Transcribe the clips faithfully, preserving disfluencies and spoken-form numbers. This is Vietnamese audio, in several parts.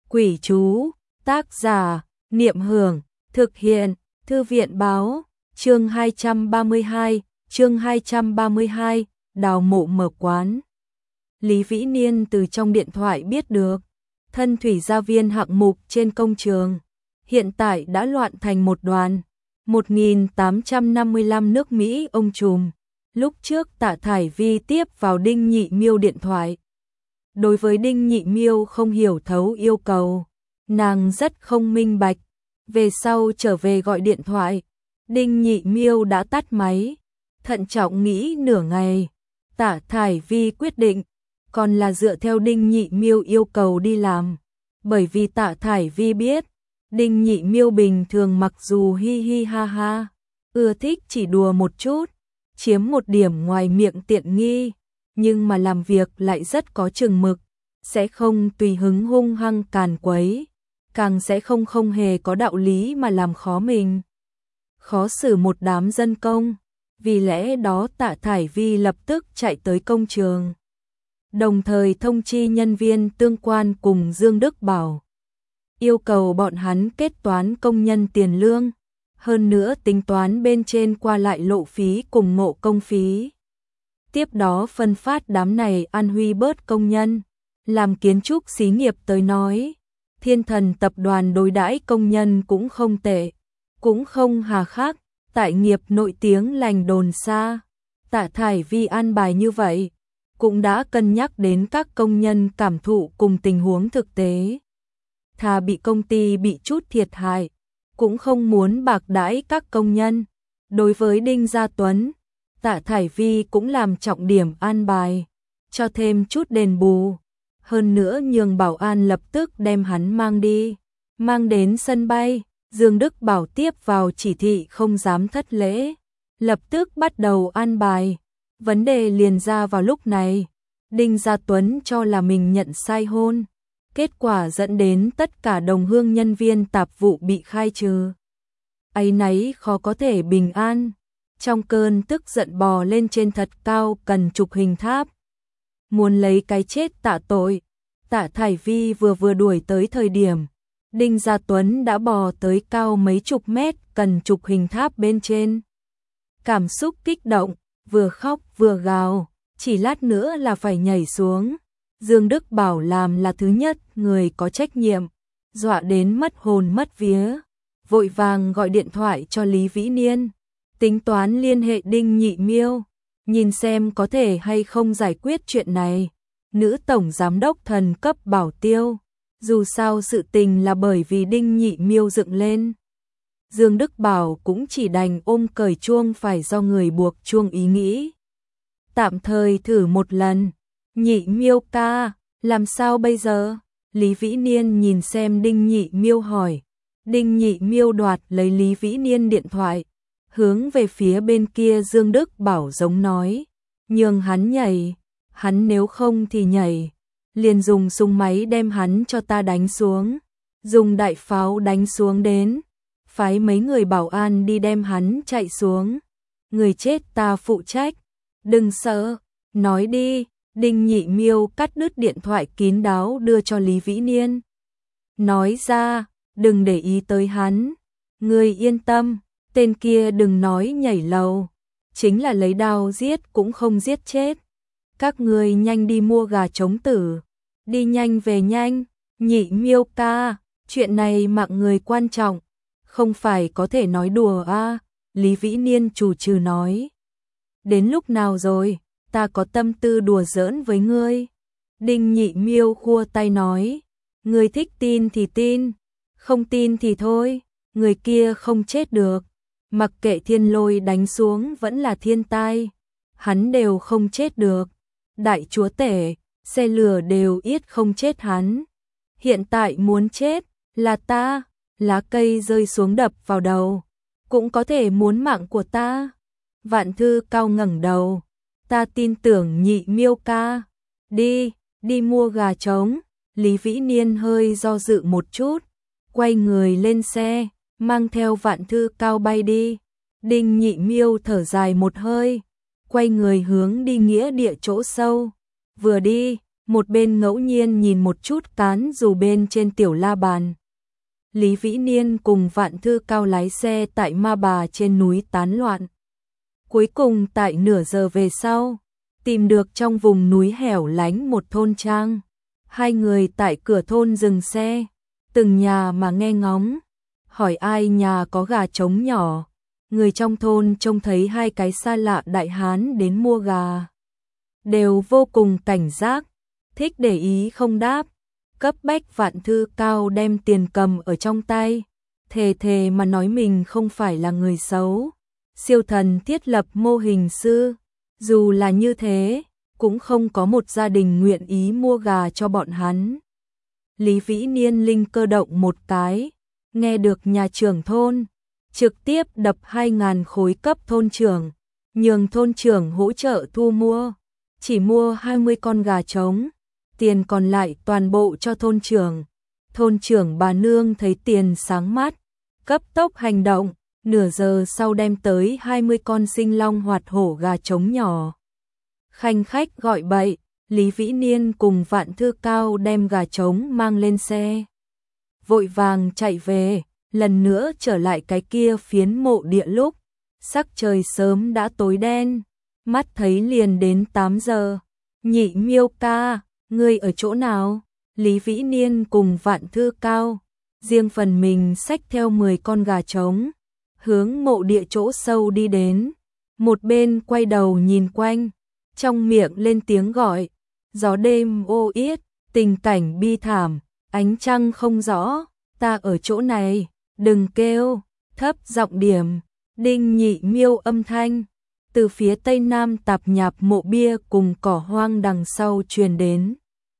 Quỷ chú, tác giả, Niệm Hưởng, thực hiện, Thư viện báo, chương hai trăm ba mươi hai, chương hai trăm ba mươi hai, đào mộ mở quán. Lý Vĩ Niên từ trong điện thoại biết được, thân thủy gia viên hạng mục trên công trường, hiện tại đã loạn thành một đoàn, một nghìn tám trăm năm mươi lăm nước Mỹ ông trùm. Lúc trước Tạ Thải Vi tiếp vào Đinh Nhị Miêu điện thoại. Đối với Đinh Nhị Miêu không hiểu thấu yêu cầu, nàng rất không minh bạch. Về sau trở về gọi điện thoại, Đinh Nhị Miêu đã tắt máy, thận trọng nghĩ nửa ngày. Tạ Thải Vi quyết định, còn là dựa theo Đinh Nhị Miêu yêu cầu đi làm. Bởi vì Tạ Thải Vi biết, Đinh Nhị Miêu bình thường mặc dù hi hi ha ha, ưa thích chỉ đùa một chút, chiếm một điểm ngoài miệng tiện nghi, nhưng mà làm việc lại rất có chừng mực, sẽ không tùy hứng hung hăng càn quấy, càng sẽ không không hề có đạo lý mà làm khó mình, khó xử một đám dân công. Vì lẽ đó Tạ Thải Vi lập tức chạy tới công trường, đồng thời thông chi nhân viên tương quan cùng Dương Đức Bảo, yêu cầu bọn hắn kết toán công nhân tiền lương, hơn nữa tính toán bên trên qua lại lộ phí cùng ngộ công phí. Tiếp đó phân phát đám này ăn huy bớt công nhân. Làm kiến trúc xí nghiệp tới nói, Thiên Thần tập đoàn đối đãi công nhân cũng không tệ, cũng không hà khắc, tại nghiệp nổi tiếng lành đồn xa. Tạ Thải Vi an bài như vậy, cũng đã cân nhắc đến các công nhân cảm thụ cùng tình huống thực tế. Thà bị công ty bị chút thiệt hại, cũng không muốn bạc đãi các công nhân. Đối với Đinh Gia Tuấn, Tạ Thải Vi cũng làm trọng điểm an bài, cho thêm chút đền bù. Hơn nữa nhường bảo an lập tức đem hắn mang đi, mang đến sân bay. Dương Đức Bảo tiếp vào chỉ thị không dám thất lễ, lập tức bắt đầu an bài. Vấn đề liền ra vào lúc này, Đinh Gia Tuấn cho là mình nhận sai hôn, kết quả dẫn đến tất cả đồng hương nhân viên tạp vụ bị khai trừ. Áy náy khó có thể bình an, trong cơn tức giận bò lên trên thật cao cần chụp hình tháp, muốn lấy cái chết tạ tội. Tạ Thải Vi vừa vừa đuổi tới thời điểm, Đinh Gia Tuấn đã bò tới cao mấy chục mét cần chụp hình tháp bên trên. Cảm xúc kích động, vừa khóc vừa gào, chỉ lát nữa là phải nhảy xuống. Dương Đức Bảo làm là thứ nhất người có trách nhiệm, dọa đến mất hồn mất vía, vội vàng gọi điện thoại cho Lý Vĩ Niên, tính toán liên hệ Đinh Nhị Miêu, nhìn xem có thể hay không giải quyết chuyện này. Nữ tổng giám đốc thần cấp bảo tiêu, dù sao sự tình là bởi vì Đinh Nhị Miêu dựng lên. Dương Đức Bảo cũng chỉ đành ôm cởi chuông phải do người buộc chuông ý nghĩ. Tạm thời thử một lần. Nhị Miêu ca, làm sao bây giờ? Lý Vĩ Niên nhìn xem Đinh Nhị Miêu hỏi. Đinh Nhị Miêu đoạt lấy Lý Vĩ Niên điện thoại, hướng về phía bên kia Dương Đức Bảo giống nói, nhường hắn nhảy, hắn nếu không thì nhảy, liền dùng súng máy đem hắn cho ta đánh xuống, dùng đại pháo đánh xuống đến, phái mấy người bảo an đi đem hắn chạy xuống, người chết ta phụ trách, đừng sợ, nói đi. Đinh Nhị Miêu cắt đứt điện thoại kín đáo đưa cho Lý Vĩ Niên, nói ra, đừng để ý tới hắn, ngươi yên tâm, tên kia đừng nói nhảy lầu, chính là lấy đao giết cũng không giết chết. Các ngươi nhanh đi mua gà trống tử, đi nhanh về nhanh. Nhị Miêu ca, chuyện này mạng người quan trọng, không phải có thể nói đùa a. Lý Vĩ Niên trù trừ nói, đến lúc nào rồi, ta có tâm tư đùa giỡn với ngươi. Đinh Nhị Miêu khua tay nói, ngươi thích tin thì tin, không tin thì thôi, người kia không chết được, mặc kệ thiên lôi đánh xuống vẫn là thiên tai, hắn đều không chết được. Đại chúa tể, xe lửa đều yết không chết hắn. Hiện tại muốn chết là ta, lá cây rơi xuống đập vào đầu, cũng có thể muốn mạng của ta. Vạn Thư Cao ngẩng đầu, ta tin tưởng Nhị Miêu ca. Đi, đi mua gà trống. Lý Vĩ Niên hơi do dự một chút, quay người lên xe, mang theo Vạn Thư Cao bay đi. Đinh Nhị Miêu thở dài một hơi, quay người hướng đi nghĩa địa chỗ sâu. Vừa đi, một bên ngẫu nhiên nhìn một chút cán dù bên trên tiểu la bàn. Lý Vĩ Niên cùng Vạn Thư Cao lái xe tại Ma Bà trên núi tán loạn. Cuối cùng tại nửa giờ về sau, tìm được trong vùng núi hẻo lánh một thôn trang. Hai người tại cửa thôn dừng xe, từng nhà mà nghe ngóng, hỏi ai nhà có gà trống nhỏ. Người trong thôn trông thấy hai cái xa lạ đại hán đến mua gà, đều vô cùng cảnh giác, thích để ý không đáp. Cấp bách Vạn Thư Cao đem tiền cầm ở trong tay, thề thề mà nói mình không phải là người xấu. Siêu thần thiết lập mô hình sư, dù là như thế, cũng không có một gia đình nguyện ý mua gà cho bọn hắn. Lý Vĩ Niên linh cơ động một cái, nghe được nhà trưởng thôn, trực tiếp đập hai ngàn khối cấp thôn trưởng, nhường thôn trưởng hỗ trợ thu mua, chỉ mua hai mươi con gà trống, tiền còn lại toàn bộ cho thôn trưởng. Thôn trưởng bà nương thấy tiền sáng mắt, cấp tốc hành động, nửa giờ sau đem tới hai mươi con sinh long hoạt hổ gà trống nhỏ. Khanh khách gọi bậy, Lý Vĩ Niên cùng Vạn Thư Cao đem gà trống mang lên xe, vội vàng chạy về, lần nữa trở lại cái kia phiến mộ địa lúc sắc trời sớm đã tối đen, mắt thấy liền đến tám giờ. Nhị Miêu ca, ngươi ở chỗ nào? Lý Vĩ Niên cùng Vạn Thư Cao riêng phần mình xách theo mười con gà trống, hướng mộ địa chỗ sâu đi đến, một bên quay đầu nhìn quanh, trong miệng lên tiếng gọi. Gió đêm ô yết, tình cảnh bi thảm, ánh trăng không rõ, ta ở chỗ này, đừng kêu, thấp giọng điểm. Đinh Nhị Miêu âm thanh từ phía tây nam tạp nhạp mộ bia cùng cỏ hoang đằng sau truyền đến.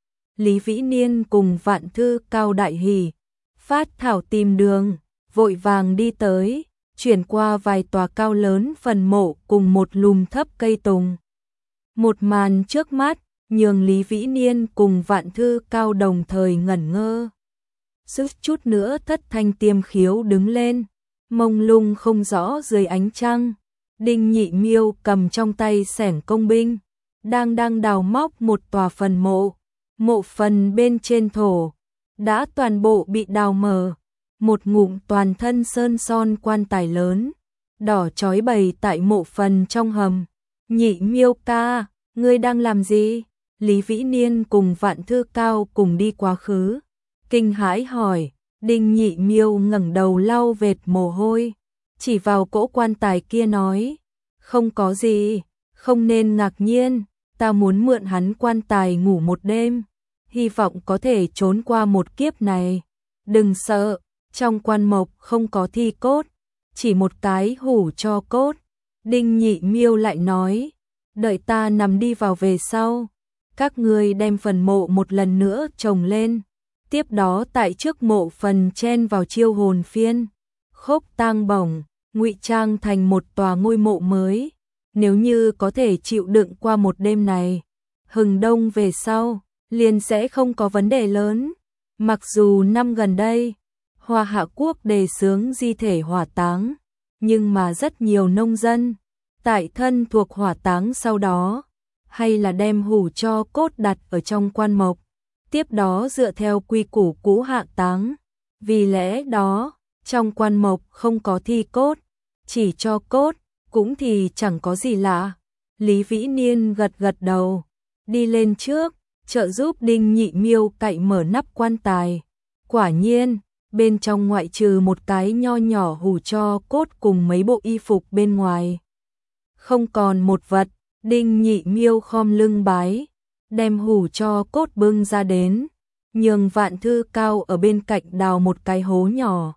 Lý Vĩ Niên cùng Vạn Thư Cao đại hỉ, phát thảo tìm đường, vội vàng đi tới, chuyển qua vài tòa cao lớn phần mộ cùng một lùm thấp cây tùng. Một màn trước mắt, nhường Lý Vĩ Niên cùng Vạn Thư Cao đồng thời ngẩn ngơ. Sức chút nữa thất thanh tiêm khiếu đứng lên, mông lung không rõ dưới ánh trăng. Đinh Nhị Miêu cầm trong tay xẻng công binh, đang đang đào móc một tòa phần mộ. Mộ phần bên trên thổ đã toàn bộ bị đào mở, một ngụm toàn thân sơn son quan tài lớn, đỏ chói bày tại mộ phần trong hầm. Nhị Miêu ca, ngươi đang làm gì? Lý Vĩ Niên cùng Vạn Thư Cao cùng đi quá khứ, kinh hãi hỏi. Đinh Nhị Miêu ngẩng đầu lau vệt mồ hôi, chỉ vào cỗ quan tài kia nói, không có gì, không nên ngạc nhiên, ta muốn mượn hắn quan tài ngủ một đêm, hy vọng có thể trốn qua một kiếp này. Đừng sợ, trong quan mộc không có thi cốt, chỉ một cái hủ cho cốt. Đinh Nhị Miêu lại nói, đợi ta nằm đi vào về sau, các ngươi đem phần mộ một lần nữa trồng lên, tiếp đó tại trước mộ phần chen vào chiêu hồn phiên, khốc tang bổng, ngụy trang thành một tòa ngôi mộ mới. Nếu như có thể chịu đựng qua một đêm này, hừng đông về sau, liền sẽ không có vấn đề lớn. Mặc dù năm gần đây, Hoa Hạ Quốc đề xướng di thể hỏa táng, nhưng mà rất nhiều nông dân, tại thân thuộc hỏa táng sau đó, hay là đem hủ cho cốt đặt ở trong quan mộc, tiếp đó dựa theo quy củ cũ hạ táng. Vì lẽ đó, trong quan mộc không có thi cốt, chỉ cho cốt, cũng thì chẳng có gì lạ. Lý Vĩ Niên gật gật đầu, đi lên trước, trợ giúp Đinh Nhị Miêu cậy mở nắp quan tài. Quả nhiên, bên trong ngoại trừ một cái nho nhỏ hủ cho cốt cùng mấy bộ y phục bên ngoài, không còn một vật. Đinh Nhị Miêu khom lưng bái, đem hủ cho cốt bưng ra đến, nhường Vạn Thư Cao ở bên cạnh đào một cái hố nhỏ,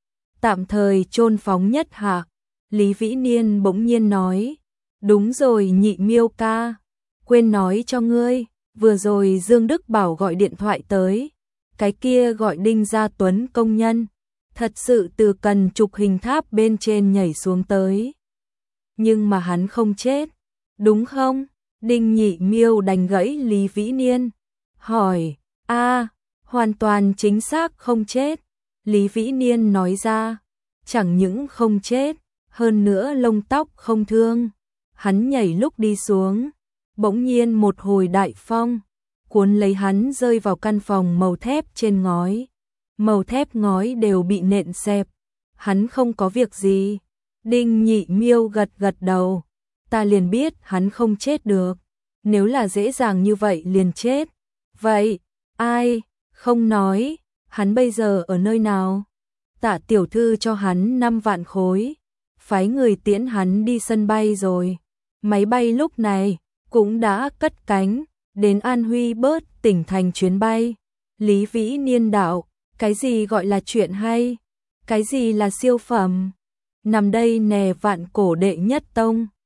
tạm thời chôn phóng nhất hạ. Lý Vĩ Niên bỗng nhiên nói, đúng rồi Nhị Miêu ca, quên nói cho ngươi, vừa rồi Dương Đức Bảo gọi điện thoại tới, cái kia gọi Đinh Gia Tuấn công nhân, thật sự từ cần trục hình tháp bên trên nhảy xuống tới. Nhưng mà hắn không chết, đúng không? Đinh Nhị Miêu đành gãy Lý Vĩ Niên, hỏi, a, hoàn toàn chính xác không chết. Lý Vĩ Niên nói ra, chẳng những không chết, hơn nữa lông tóc không thương. Hắn nhảy lúc đi xuống, bỗng nhiên một hồi đại phong, cuốn lấy hắn rơi vào căn phòng màu thép trên ngói. Màu thép ngói đều bị nện xẹp. Hắn không có việc gì. Đinh Nhị Miêu gật gật đầu. Ta liền biết hắn không chết được. Nếu là dễ dàng như vậy liền chết. Vậy, ai? Không nói. Hắn bây giờ ở nơi nào? Tạ tiểu thư cho hắn năm vạn khối. Phái người tiễn hắn đi sân bay rồi. Máy bay lúc này cũng đã cất cánh. Đến An Huy bớt tỉnh thành chuyến bay. Lý Vĩ Niên đạo. Cái gì gọi là chuyện hay? Cái gì là siêu phẩm? Nằm đây nè vạn cổ đệ nhất tông.